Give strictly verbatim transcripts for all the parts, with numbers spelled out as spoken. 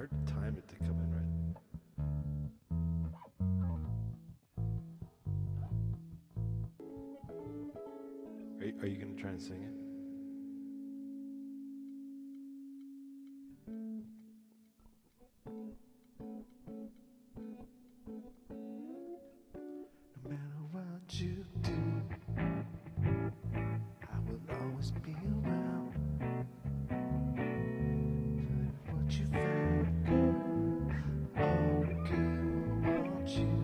hard to time it to come in right. Are you, are you gonna try and sing it? No matter what you do, I will always be around. But what you find good, oh good, I want you.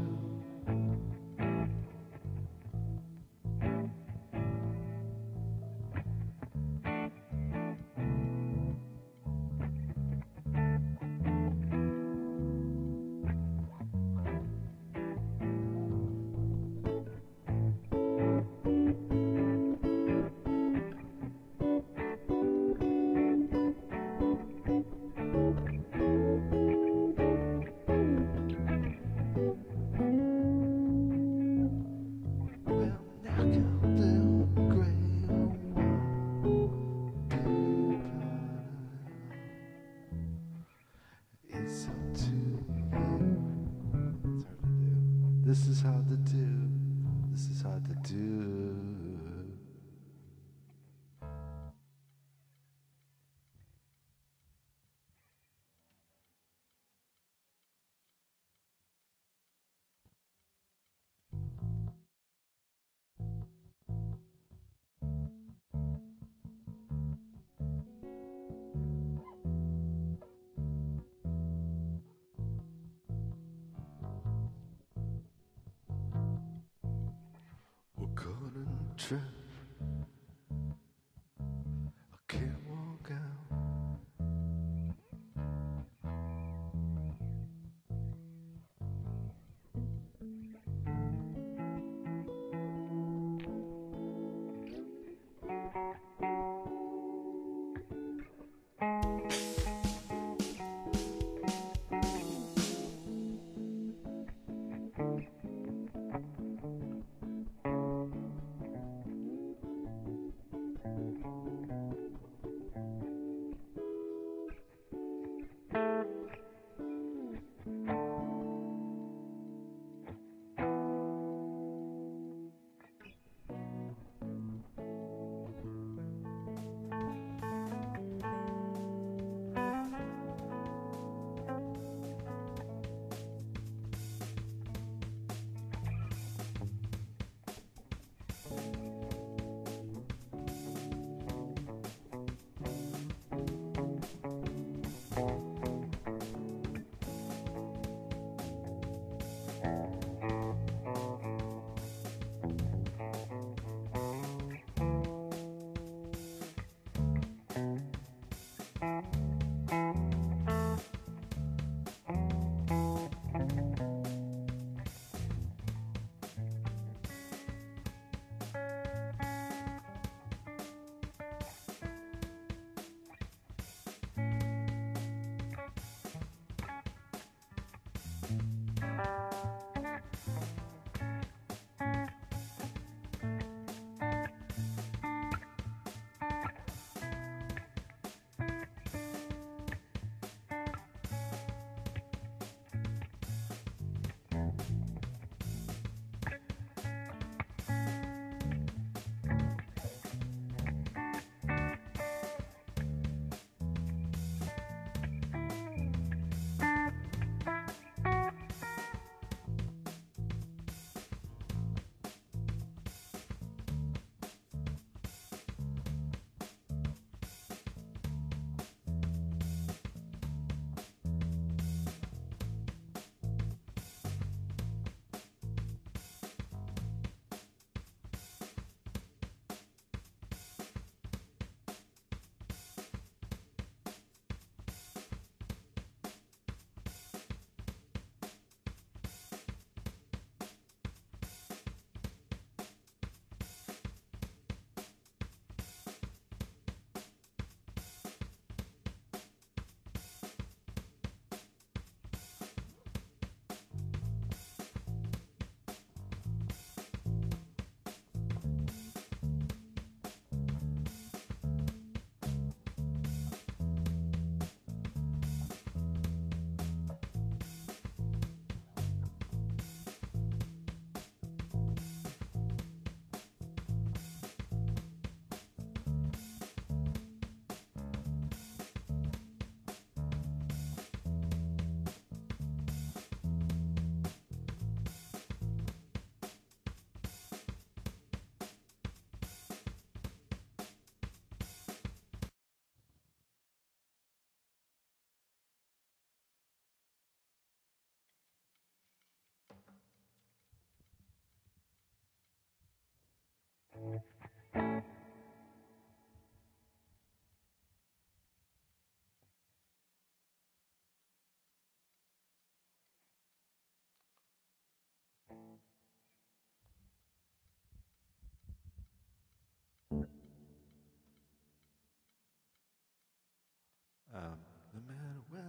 Well, now come blue, gray, or white, be part of it. It's up to you. It's hard to do. This is hard to do. This is hard to do. We're caught in a trap. I can't walk out.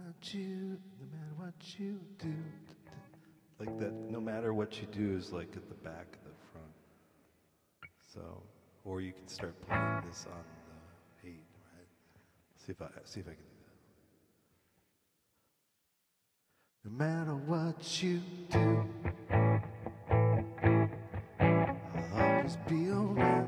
what you, no matter what you do. Like that, no matter what you do is like at the back of the front. So, or you can start playing this on the eight, right? See if I see if I can do that. No matter what you do, I'll always be around.